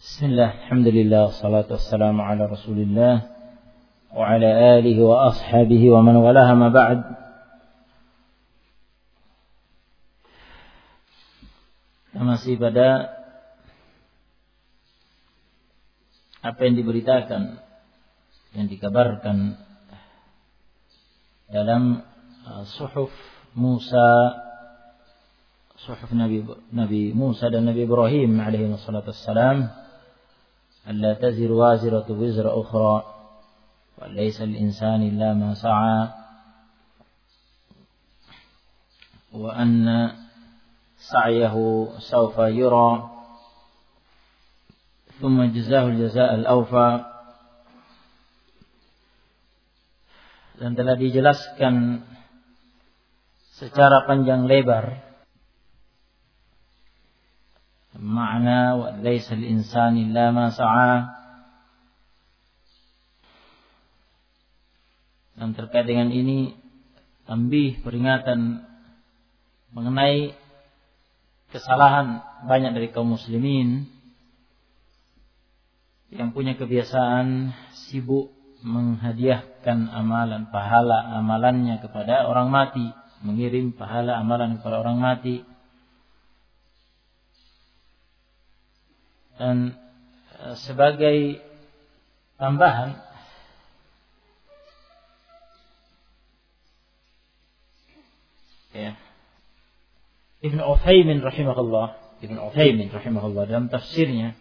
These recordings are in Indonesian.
Bismillah, alhamdulillah, wassalatu wassalamu ala rasulillah wa ala alihi wa ashabihi wa man walaha ma ba'd. Masih pada apa yang diberitakan, yang dikabarkan dalam suhuf Musa, suhuf Nabi Musa dan Nabi Ibrahim alaihi wassalatu wassalam. ألا تزر وازرة وزر أخرى وليس الإنسان إلا ما سعى وأن سعيه سوف يرى ثم جزاه الجزاء الأوفى. Dan telah dijelaskan secara panjang lebar makna wa laisa al-insani illa ma sa'a. Dan terkait dengan ini tambih peringatan mengenai kesalahan banyak dari kaum muslimin yang punya kebiasaan sibuk menghadiahkan amalan, pahala amalannya kepada orang mati, mengirim pahala amalan kepada orang mati. Dan sebagai tambahan, Ibn Uthaymin rahimahullah dalam tafsirnya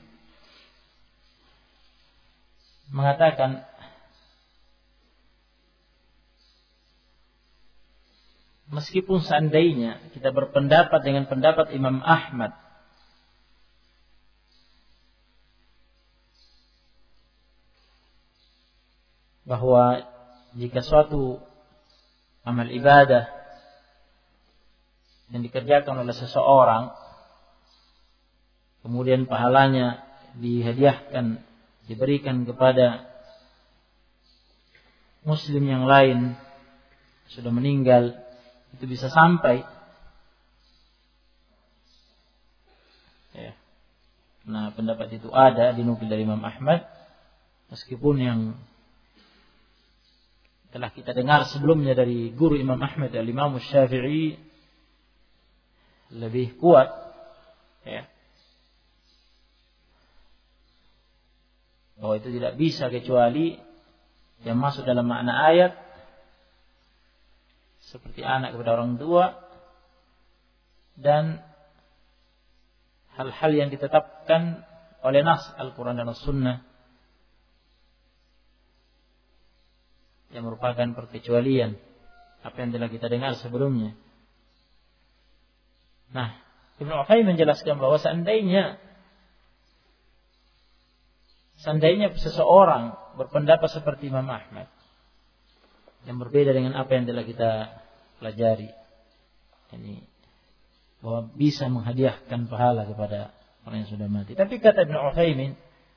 mengatakan meskipun seandainya kita berpendapat dengan pendapat Imam Ahmad bahwa jika suatu amal ibadah yang dikerjakan oleh seseorang kemudian pahalanya dihadiahkan, diberikan kepada muslim yang lain sudah meninggal, itu bisa sampai. Nah, pendapat itu ada dinukil dari Imam Ahmad, meskipun yang telah kita dengar sebelumnya dari guru Imam Ahmad, Al-Imam Syafi'i, lebih kuat, bahwa itu tidak bisa kecuali yang masuk dalam makna ayat, seperti anak kepada orang tua dan hal-hal yang ditetapkan oleh nas Al-Quran dan As-Sunnah yang merupakan perkecualian apa yang telah kita dengar sebelumnya. Nah, Ibnu Uthaymin menjelaskan bahwa seandainya seseorang berpendapat seperti Imam Ahmad yang berbeda dengan apa yang telah kita pelajari, ini bahwa bisa menghadiahkan pahala kepada orang yang sudah mati. Tapi kata Ibnu Uthaymin,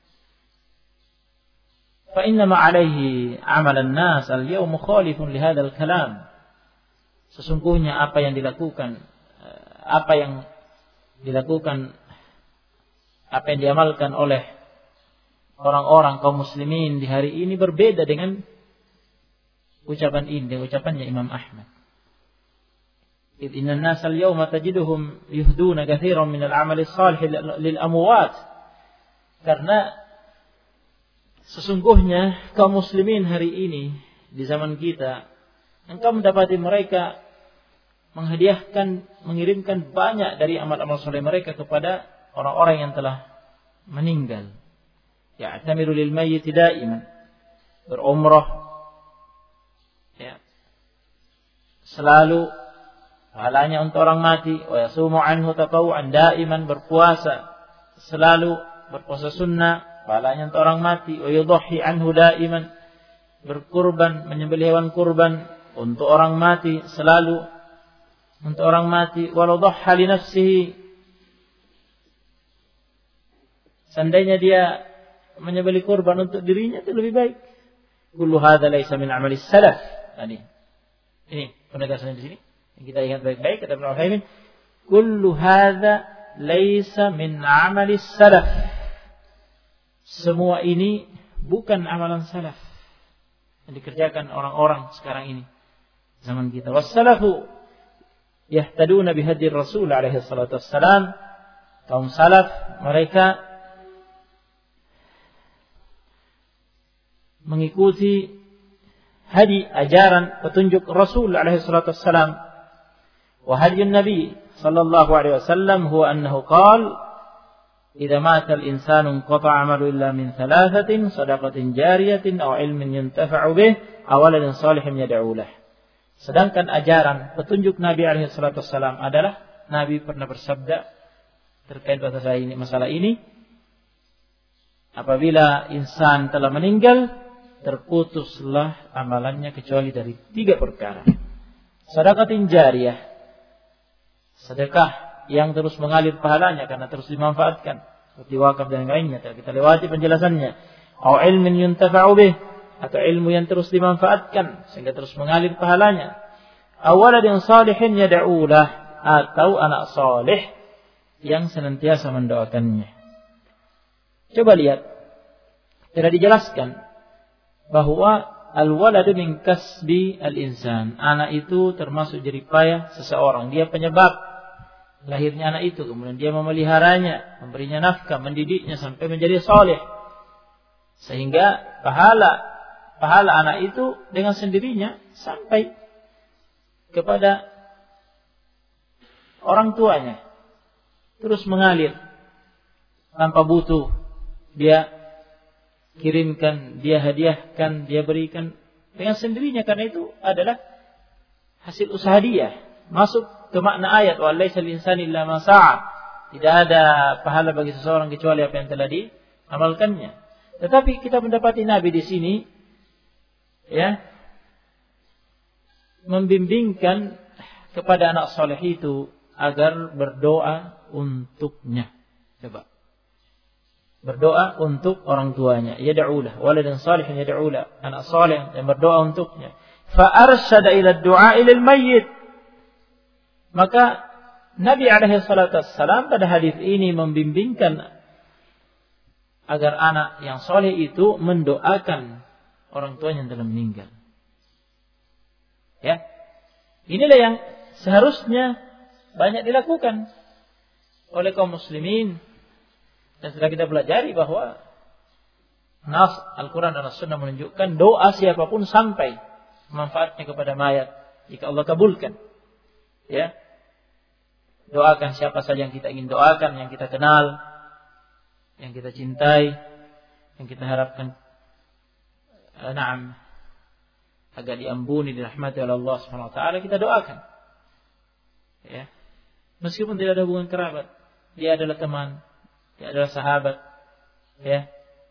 فإنما عليه عمل الناس اليوم مخالف لهذا الكلام. Sesungguhnya apa yang dilakukan, apa yang diamalkan oleh orang-orang kaum muslimin di hari ini berbeda dengan ucapan ini, dengan ucapannya Imam Ahmad. Inna an-nas al-yawma tajiduhum yuhduna katsiran min al-'amal as-salih lil amwat. Karena sesungguhnya kaum muslimin hari ini di zaman kita, engkau mendapati mereka menghadiahkan, mengirimkan banyak dari amal-amal soleh mereka kepada orang-orang yang telah meninggal. Ya'tamiru lil mayyit da'iman, berumrah, selalu pahalanya untuk orang mati. Wa yasumu anhu tatawu'an da'iman, berpuasa, selalu berpuasa sunnah, pahalanya untuk orang mati. Wa yudhi anhu da'iman, berkurban, menyembelih hewan kurban untuk orang mati, selalu untuk orang mati. Walau dhahha li nafsihi, seandainya dia menyembelih kurban untuk dirinya itu lebih baik. Kullu hadza laisa min amali salaf. Ini penegasannya di sini. Yang kita ingat baik-baik, kata Ibnu Uthaymin, kullu hadza laisa min amali salaf. semua ini bukan amalan salaf yang dikerjakan orang-orang sekarang ini, zaman kita. Wassalafu yahtaduna bihadi Rasul alaihi salatu wassalam. Kaum salaf mereka mengikuti hadi, ajaran, petunjuk Rasul alaihi salatu wassalam. Wa hadiyun Nabi sallallahu alaihi wasallam huwa annahu qala idza mata al-insanu inqata'a 'amalu illa min thalathatin shadaqatin jariyatin aw 'ilmin yuntafa'u bih aw waladin shalihin yad'u lahu. Sedangkan ajaran petunjuk Nabi alaihi salatu wassalam adalah, Nabi pernah bersabda terkait masalah ini, apabila insan telah meninggal, terputuslah amalannya kecuali dari 3 perkara. Sedekatin jariyah, sedekah yang terus mengalir pahalanya karena terus dimanfaatkan, seperti wakaf dan lainnya, kita lewati penjelasannya. Au ilmin yuntafa'u bih, atau ilmu yang terus dimanfaatkan sehingga terus mengalir pahalanya. Awaladin salihin yad'u lah, atau anak saleh yang senantiasa mendoakannya. Coba lihat, tidak dijelaskan bahwa al-waladu min kasbi al-insan, anak itu termasuk jerih payah seseorang, dia penyebab lahirnya anak itu, kemudian dia memeliharanya, memberinya nafkah, mendidiknya sampai menjadi saleh, sehingga pahala anak itu dengan sendirinya sampai kepada orang tuanya, terus mengalir tanpa butuh dia kirimkan, dia hadiahkan, dia berikan dengan sendirinya, karena itu adalah hasil usaha dia. Masuk ke makna ayat wa laisa lil insani illa ma sa'a. Tidak ada pahala bagi seseorang kecuali apa yang telah diamalkannya. Tetapi kita mendapati Nabi di sini ya membimbingkan kepada anak saleh itu agar berdoa untuknya. Coba. Berdoa untuk orang tuanya. Yad'ulah. Waladan salihin yad'ulah. Anak saleh yang berdoa untuknya. Fa arsyada ila ad-du'a lil mayyit. Maka Nabi alaihi salatu wassalam pada hadis ini membimbingkan agar anak yang saleh itu mendoakan orang tuanya yang telah meninggal. Ya. Inilah yang seharusnya banyak dilakukan oleh kaum muslimin, dan sudah kita pelajari bahwa nas Al-Quran dan As-Sunnah menunjukkan doa siapapun sampai manfaatnya kepada mayat jika Allah kabulkan. Ya, doakan siapa saja yang kita ingin doakan, yang kita kenal, yang kita cintai, yang kita harapkan agar diampuni, dirahmati oleh Allah Subhanahu wa taala, kita doakan. Ya. Meskipun tidak ada hubungan kerabat, dia adalah teman, dia adalah sahabat, ya.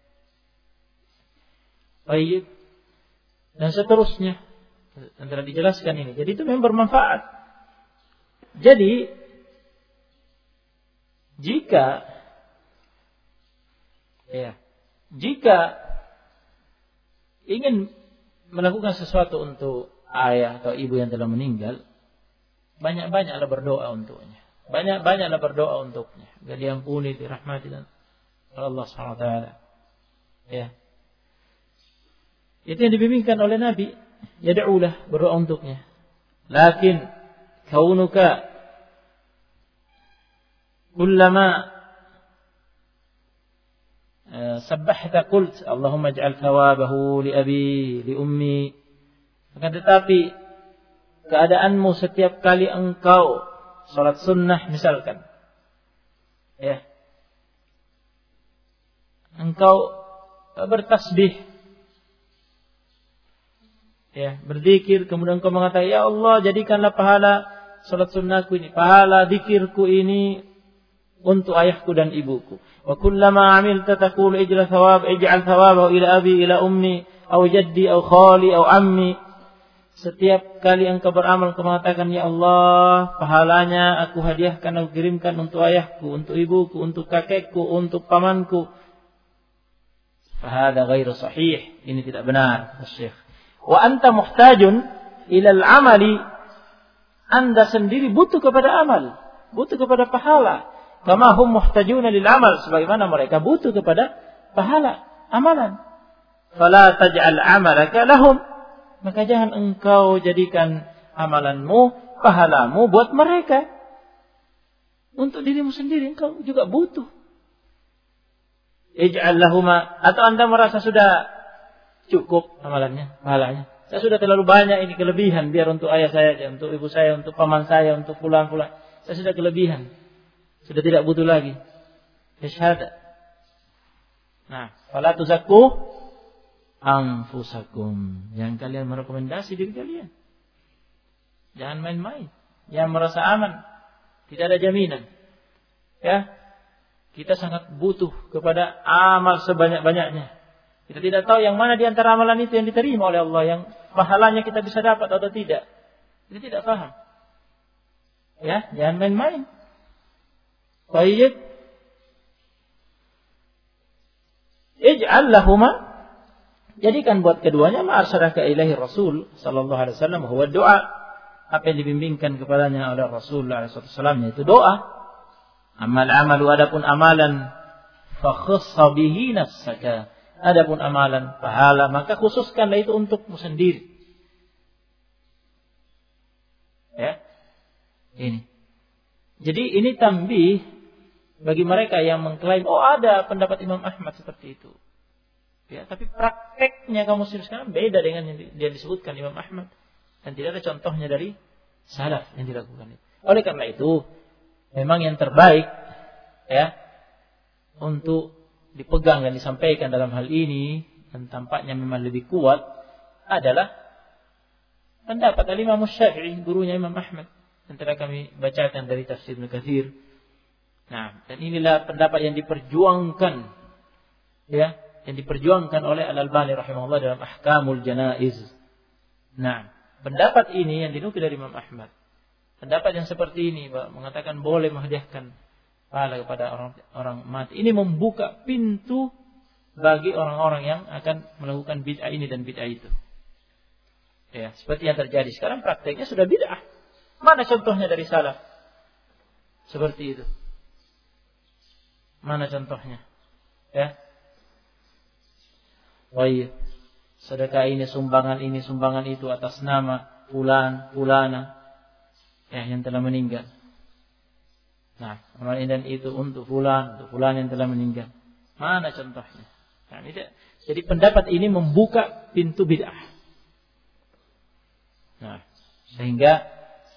Baik. Dan seterusnya. Dan telah dijelaskan ini. Jadi itu memang bermanfaat. Jadi jika ingin melakukan sesuatu untuk ayah atau ibu yang telah meninggal, banyak-banyaklah berdoa untuknya. Banyak-banyaklah berdoa untuknya. Agar diampuni, dirahmati dan Allah SWT. Ya. Itu yang dibimbingkan oleh Nabi. Yad'ulah, berdoa untuknya. Lakin kaunuka kullama sabbahta qult Allahumma ij'al thawabahu li abi li ummi. Akan tetapi keadaanmu setiap kali engkau salat sunnah misalkan, ya, engkau bertasbih, ya, berzikir, kemudian engkau mengatakan, ya Allah, jadikanlah pahala salat sunnahku ini, pahala zikirku ini untuk ayahku dan ibuku. Wa kullama amilta taqulu ij'al thawabahu ila abi ila ummi aw jaddi aw khali aw ammi. Setiap kali engkau beramal, engkau mengatakan, ya Allah, pahalanya aku hadiahkan, aku kirimkan untuk ayahku, untuk ibuku, untuk kakekku, untuk pamanku. Fahada ghairu sahih. Ini tidak benar, Syekh. Wa anta muhtajun ilal amali. Anda sendiri butuh kepada amal, butuh kepada pahala. Kama hum muhtajuna lil amal, sebagaimana mereka butuh kepada pahala, amalan. Fala taj'al 'amalaka lahum. Maka jangan engkau jadikan amalanmu, pahalamu buat mereka. Untuk dirimu sendiri engkau juga butuh. Ij'al lahuma, atau Anda merasa sudah cukup amalannya, pahalanya. Saya sudah terlalu banyak ini kelebihan, biar untuk ayah saya, untuk ibu saya, untuk paman saya, untuk fulan-fulan. Saya sudah kelebihan. Sudah tidak butuh lagi. Syahada. Nah, fala tuzakku anfusakum. Yang kalian merekomendasi diri kalian. Jangan main-main. Yang merasa aman. Tidak ada jaminan. Ya. Kita sangat butuh kepada amal sebanyak-banyaknya. Kita tidak tahu yang mana di antara amalan itu yang diterima oleh Allah, yang pahalanya kita bisa dapat atau tidak. Kita tidak paham. Ya, jangan main-main. Baik. Ij'al lahuma, jadikan buat keduanya ma'asyaraka ilahi Rasul sallallahu alaihi wasallam huwa doa. Apa yang dibimbingkan kepadanya oleh Rasul sallallahu alaihi wasallam yaitu doa. Amalu adapun amalan fa khassa bihi nafsaka. Adapun amalan pahala maka khususkanlah itu untukmu sendiri. Ya. Ini. Jadi ini tambih bagi mereka yang mengklaim ada pendapat Imam Ahmad seperti itu. Ya, tapi prakteknya kaum muslim sekarang beda dengan yang dia disebutkan Imam Ahmad dan tidak ada contohnya dari salaf yang dilakukan itu. Oleh karena itu memang yang terbaik ya untuk dipegang dan disampaikan dalam hal ini dan tampaknya memang lebih kuat adalah pendapat Imam Syafi'i, gurunya Imam Ahmad, yang telah kami bacakan dari tafsir Ibnu Katsir. Nah, dan inilah pendapat yang diperjuangkan ya, yang diperjuangkan oleh Al-Albani rahimahullah dalam Ahkamul Janaiz. Nah, pendapat ini yang dinukil dari Imam Ahmad. Pendapat yang seperti ini mengatakan boleh menghadiahkan pahala kepada orang mati. Ini membuka pintu bagi orang-orang yang akan melakukan bid'ah ini dan bid'ah itu. Ya, seperti yang terjadi sekarang prakteknya sudah bid'ah. Mana contohnya dari salaf? Seperti itu. Mana contohnya? Ya. Baik. Sedekah ini, sumbangan itu atas nama fulan, fulana ya yang telah meninggal. Nah, amal ini dan itu untuk fulan yang telah meninggal. Mana contohnya? Nah, jadi pendapat ini membuka pintu bid'ah. Nah, sehingga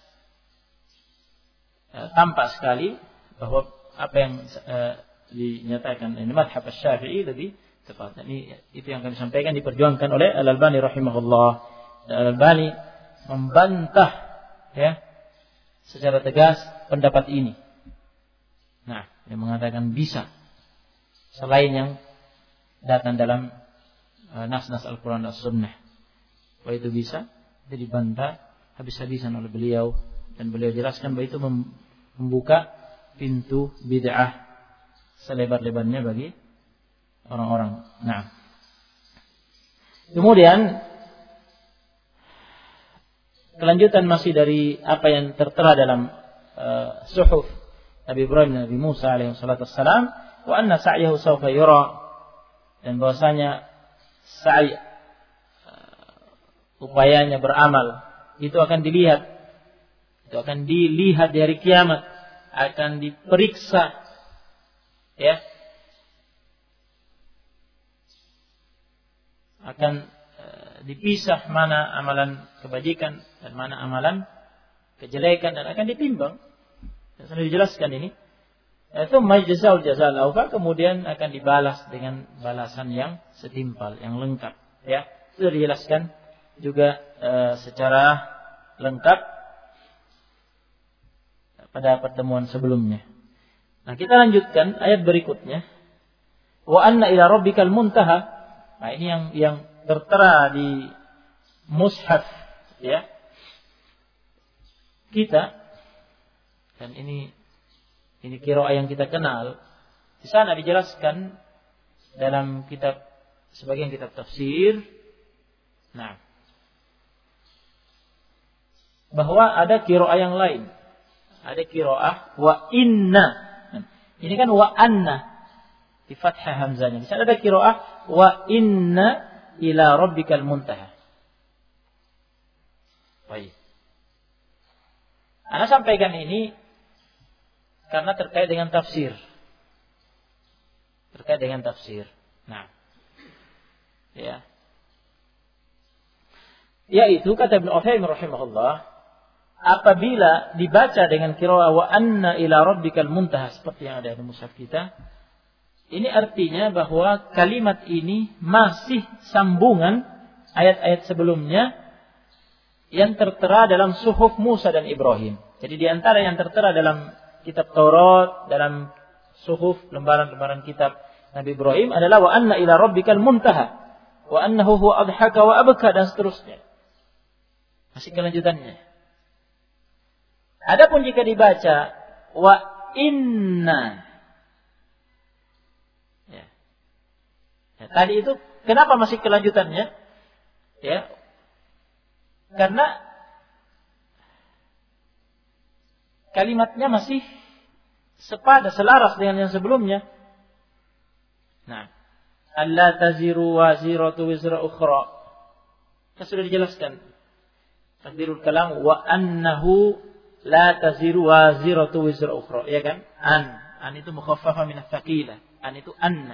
tampak sekali bahwa apa yang dinyatakan ini madhab Syafi'i lebih tepat. Ini itu yang kami sampaikan diperjuangkan oleh Al-Albani rahimahullah. Al-Albani membantah ya secara tegas pendapat ini. Nah, yang mengatakan bisa selain yang datang dalam nas-nas Al-Quran dan Sunnah. Bahwa itu bisa, itu dibantah habis-habisan oleh beliau dan beliau jelaskan bahwa itu membuka pintu bid'ah selebar-lebarnya bagi orang-orang. Nah, kemudian kelanjutan masih dari apa yang tertera dalam suhuf Nabi Ibrahim dan Nabi Musa alaihi salatu wassalam, wa anna sa'yahu sawfa yura, dan bahwasanya sa'i upayanya beramal itu akan dilihat. Itu akan dilihat di hari kiamat, akan diperiksa ya. Akan dipisah mana amalan kebajikan dan mana amalan kejelekan dan akan ditimbang. Dan sudah dijelaskan ini. Itu majzaul jazal awfa, kemudian akan dibalas dengan balasan yang setimpal, yang lengkap. Ya, sudah dijelaskan juga secara lengkap pada pertemuan sebelumnya. Nah, kita lanjutkan ayat berikutnya. Wa anna ila rabbikal muntaha. Nah, ini yang tertera di mushaf ya kita, dan ini qiraah yang kita kenal. Di sana dijelaskan dalam kitab, sebagian kitab tafsir, nah, bahwa ada qiraah yang lain. Ada qiraah wa inna. Ini kan wa anna. di fathah hamzahnya. Di sana ada qiraah wa inna ila rabbikal muntaha. Baik. Ana sampaikan ini karena terkait dengan tafsir. Terkait dengan tafsir. Nah. Ya. Yaitu kata Ibnu Utsaimin rahimahullah, apabila dibaca dengan qiraah wa anna ila rabbikal muntaha seperti yang ada di mushaf kita, ini artinya bahwa kalimat ini masih sambungan ayat-ayat sebelumnya yang tertera dalam suhuf Musa dan Ibrahim. Jadi di antara yang tertera dalam kitab Taurat, dalam suhuf lembaran-lembaran kitab Nabi Ibrahim adalah wa anna ila rabbikal muntaha wa annahu huwa adhaka wa abka dan seterusnya. Masih kelanjutannya. Adapun jika dibaca wa inna, ya. Tadi itu kenapa masih kelanjutannya? Ya, karena kalimatnya masih selaras dengan yang sebelumnya. Nah, alla taziru waziratu wizra ukhra. Sudah dijelaskan. Takdirul kalam wa annahu la taziru waziratu wizra ukhra, ya kan? An itu mukhaffafa min ats-tsaqila. An itu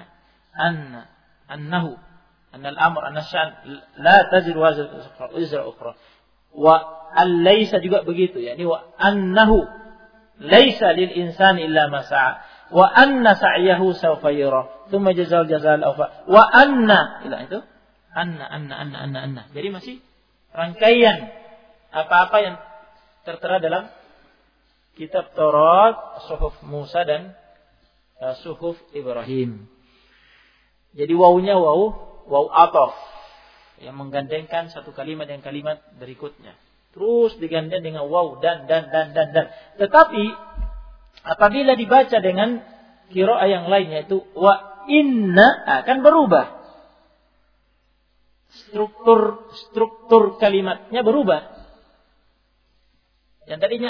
annahu al-amr an-shan la taziru waziratu wizra ukhra. Wa al-laisa juga begitu, yakni wa annahu laisa lil insani illa ma sa'a wa anna sa'yahu sawfa yura thumma jazaa'ul jazaa'al awfa wa anna ila itu anna. Jadi masih rangkaian apa-apa yang tertera dalam kitab Taurat, suhuf Musa dan suhuf Ibrahim. Jadi wawunya waw ataf yang menggandengkan satu kalimat dengan kalimat berikutnya. Terus digandeng dengan waw dan. Tetapi apabila dibaca dengan qiraah yang lainnya itu wa inna akan berubah. Struktur kalimatnya berubah. Yang tadinya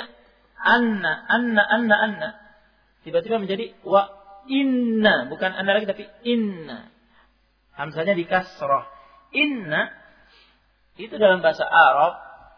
anna tiba-tiba menjadi wa inna, bukan anna lagi tapi inna. Hamzahnya di kasrah. Inna itu dalam bahasa Arab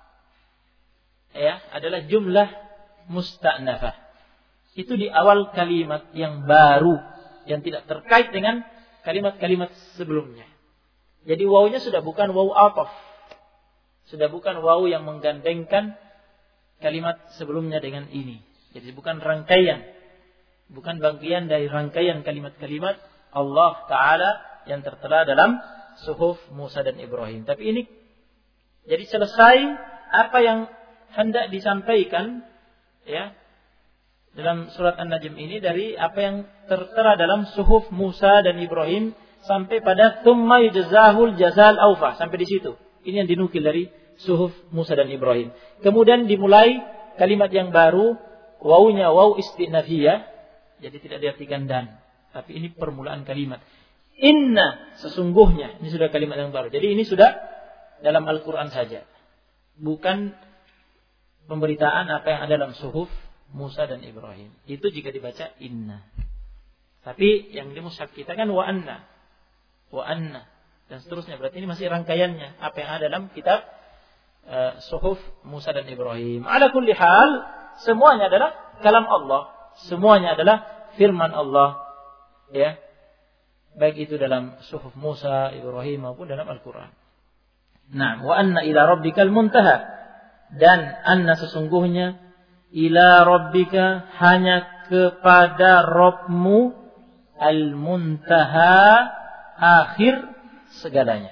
ya adalah jumlah musta'nafah. Itu di awal kalimat yang baru yang tidak terkait dengan kalimat-kalimat sebelumnya. Jadi wawunya sudah bukan wawu ataf. Sudah bukan wawu yang menggandengkan kalimat sebelumnya dengan ini. Jadi bukan rangkaian. Bukan bagian dari rangkaian kalimat-kalimat Allah Ta'ala yang tertera dalam suhuf Musa dan Ibrahim. Tapi ini jadi selesai apa yang hendak disampaikan ya dalam surat An-Najm ini dari apa yang tertera dalam suhuf Musa dan Ibrahim sampai pada tsumma yujzahul jazal awfa, sampai di situ. Ini yang dinukil dari suhuf Musa dan Ibrahim. Kemudian dimulai kalimat yang baru, wawunya waw istinafiyah, jadi tidak diartikan dan, tapi ini permulaan kalimat. Inna, sesungguhnya, ini sudah kalimat yang baru. Jadi ini sudah dalam Al-Quran saja, bukan pemberitaan apa yang ada dalam suhuf Musa dan Ibrahim. Itu jika dibaca inna. Tapi yang di mushaf kita kan wa anna dan seterusnya. Berarti ini masih rangkaiannya apa yang ada dalam kitab suhuf Musa dan Ibrahim. Ala kulli hal, semuanya adalah kalam Allah, semuanya adalah firman Allah, ya, baik itu dalam suhuf Musa, Ibrahim maupun dalam Al-Quran. Nah, wa anna ila rabbikal muntaha, dan anna sesungguhnya ila rabbika hanya kepada Rabbmu al-muntaha akhir segalanya.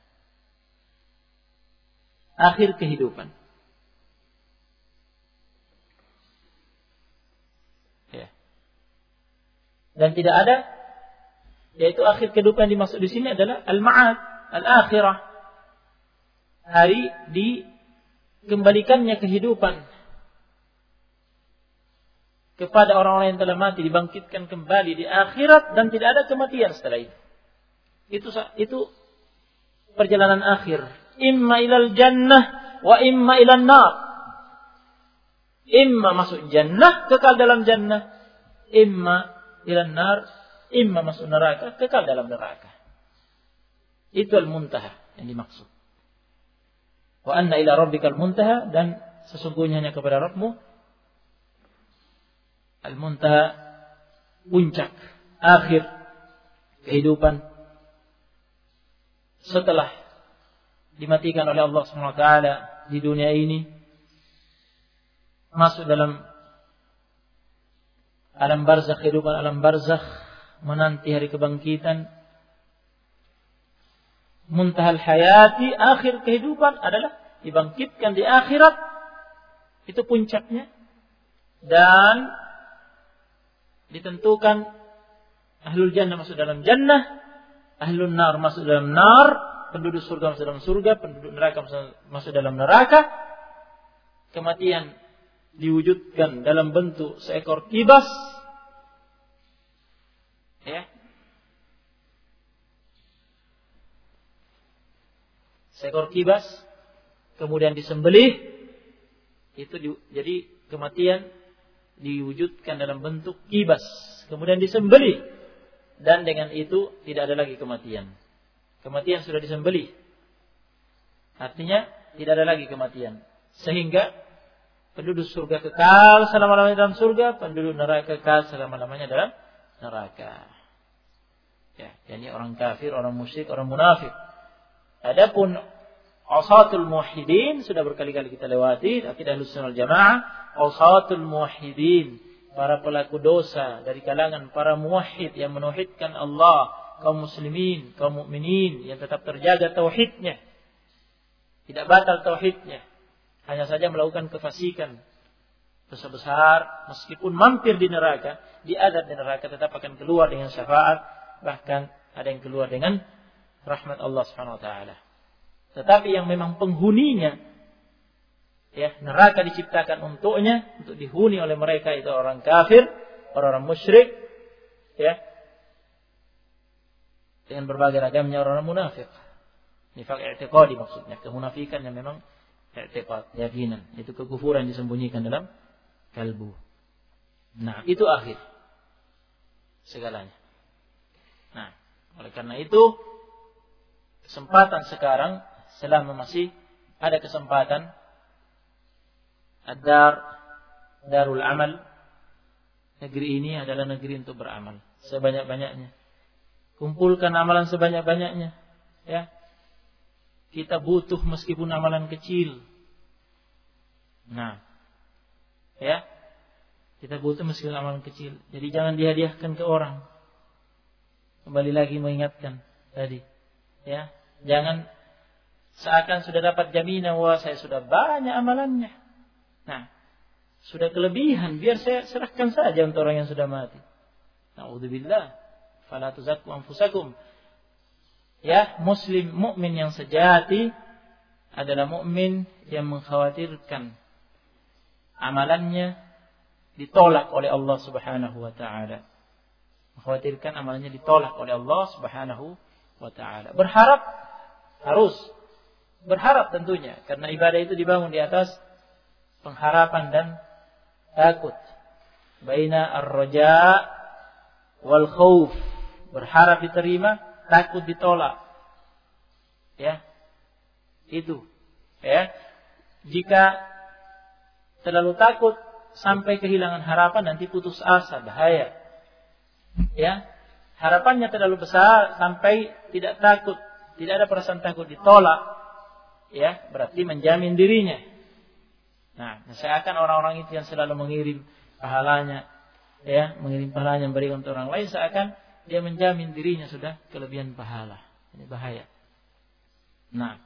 Akhir kehidupan. Ya. Dan tidak ada, yaitu akhir kehidupan yang dimaksud di sini adalah al-ma'ad, al-akhirah. Hari dikembalikannya kehidupan kepada orang-orang yang telah mati, dibangkitkan kembali di akhirat dan tidak ada kematian setelah itu. Itu perjalanan akhir. Imma ilal jannah wa imma ilan nar. Imma masuk jannah, kekal dalam jannah. Imma ilan nar, imma masuk neraka, kekal dalam neraka. Itu al-muntaha yang dimaksud. Wa anna ila rabbikal muntaha, dan sesungguhnya hanya kepada Rabbmu al-muntaha, puncak, akhir kehidupan setelah dimatikan oleh Allah SWT di dunia ini, masuk dalam alam barzakh, kehidupan alam barzakh, menanti hari kebangkitan. Muntahal hayati, akhir kehidupan adalah dibangkitkan di akhirat. Itu puncaknya. Dan ditentukan ahlul jannah masuk dalam jannah, ahlul nar masuk dalam nar, penduduk surga masuk dalam surga, penduduk neraka masuk dalam neraka. Kematian diwujudkan dalam bentuk seekor kibas. Ya. Seekor kibas kemudian disembelih. Jadi kematian diwujudkan dalam bentuk kibas, kemudian disembelih, dan dengan itu tidak ada lagi kematian. Kematian sudah disembelih, artinya tidak ada lagi kematian, sehingga penduduk surga kekal selama-lamanya dalam surga, penduduk neraka kekal selama-lamanya dalam neraka. Ya, yakni orang kafir, orang musyrik, orang munafik. Adapun usatul muwahhidin sudah berkali-kali kita lewati, akidah Ahlussunnah wal Jamaah. Usatul muwahhidin, para pelaku dosa dari kalangan para muwahhid yang menauhidkan Allah, kaum muslimin, kaum mukminin yang tetap terjaga tauhidnya, tidak batal tauhidnya, hanya saja melakukan kefasikan, dosa besar, meskipun mampir di neraka, diadab di neraka, tetap akan keluar dengan syafaat, bahkan ada yang keluar dengan rahmat Allah Subhanahu wa taala. Tetapi yang memang penghuninya, ya, neraka diciptakan untuknya, untuk dihuni oleh mereka, itu orang kafir, orang musyrik, ya, dengan berbagai ragamnya orang munafik. Nifaq i'tiqadi maksudnya, kemunafikan yang memang i'tiqad, keyakinan, itu kekufuran disembunyikan dalam kalbu. Nah, itu akhir segalanya. Nah, oleh karena itu kesempatan sekarang, selama masih ada kesempatan, darul amal, negeri ini adalah negeri untuk beramal sebanyak-banyaknya. Kumpulkan amalan sebanyak-banyaknya, ya. Kita butuh meskipun amalan kecil. Nah, ya, kita butuh meskipun amalan kecil. Jadi jangan dihadiahkan ke orang. Kembali lagi mengingatkan tadi, ya, jangan seakan sudah dapat jaminan, wah saya sudah banyak amalannya. Nah, sudah kelebihan, biar saya serahkan saja untuk orang yang sudah mati. Na'udzubillah, fala tuzakku anfusakum. Ya, muslim mukmin yang sejati adalah mukmin yang mengkhawatirkan amalannya ditolak oleh Allah Subhanahu wa taala. Mengkhawatirkan amalannya ditolak oleh Allah Subhanahu wa taala. Berharap, harus berharap tentunya, karena ibadah itu dibangun di atas pengharapan dan takut. Baina ar-raja wal khauf, berharap diterima, takut ditolak. Ya. Itu. Ya. Jika terlalu takut sampai kehilangan harapan, nanti putus asa, bahaya. Ya. Harapannya terlalu besar sampai tidak takut, tidak ada perasaan takut ditolak, ya, berarti menjamin dirinya. Nah, seakan orang-orang itu yang selalu mengirim pahalanya, ya, mengirim pahalanya memberikan untuk orang lain, seakan dia menjamin dirinya sudah kelebihan pahala. Ini bahaya. Nah,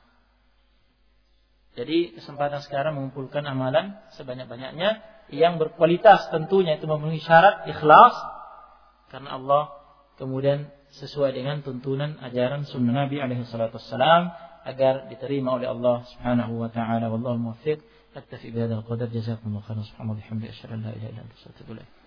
jadi kesempatan sekarang mengumpulkan amalan sebanyak-banyaknya yang berkualitas, tentunya itu memenuhi syarat ikhlas karena Allah, kemudian sesuai dengan tuntunan ajaran sunnah Nabi alaihi salatu wassalam, agar diterima oleh Allah Subhanahu wa taala. Wallahu muwaffiq. Aktafi bihadzal qadar. Jazakumullahu khairan. Subhanallah wa bihamdihi, asyhadu an la ilaha illa anta, astaghfiruka wa atubu ilaik.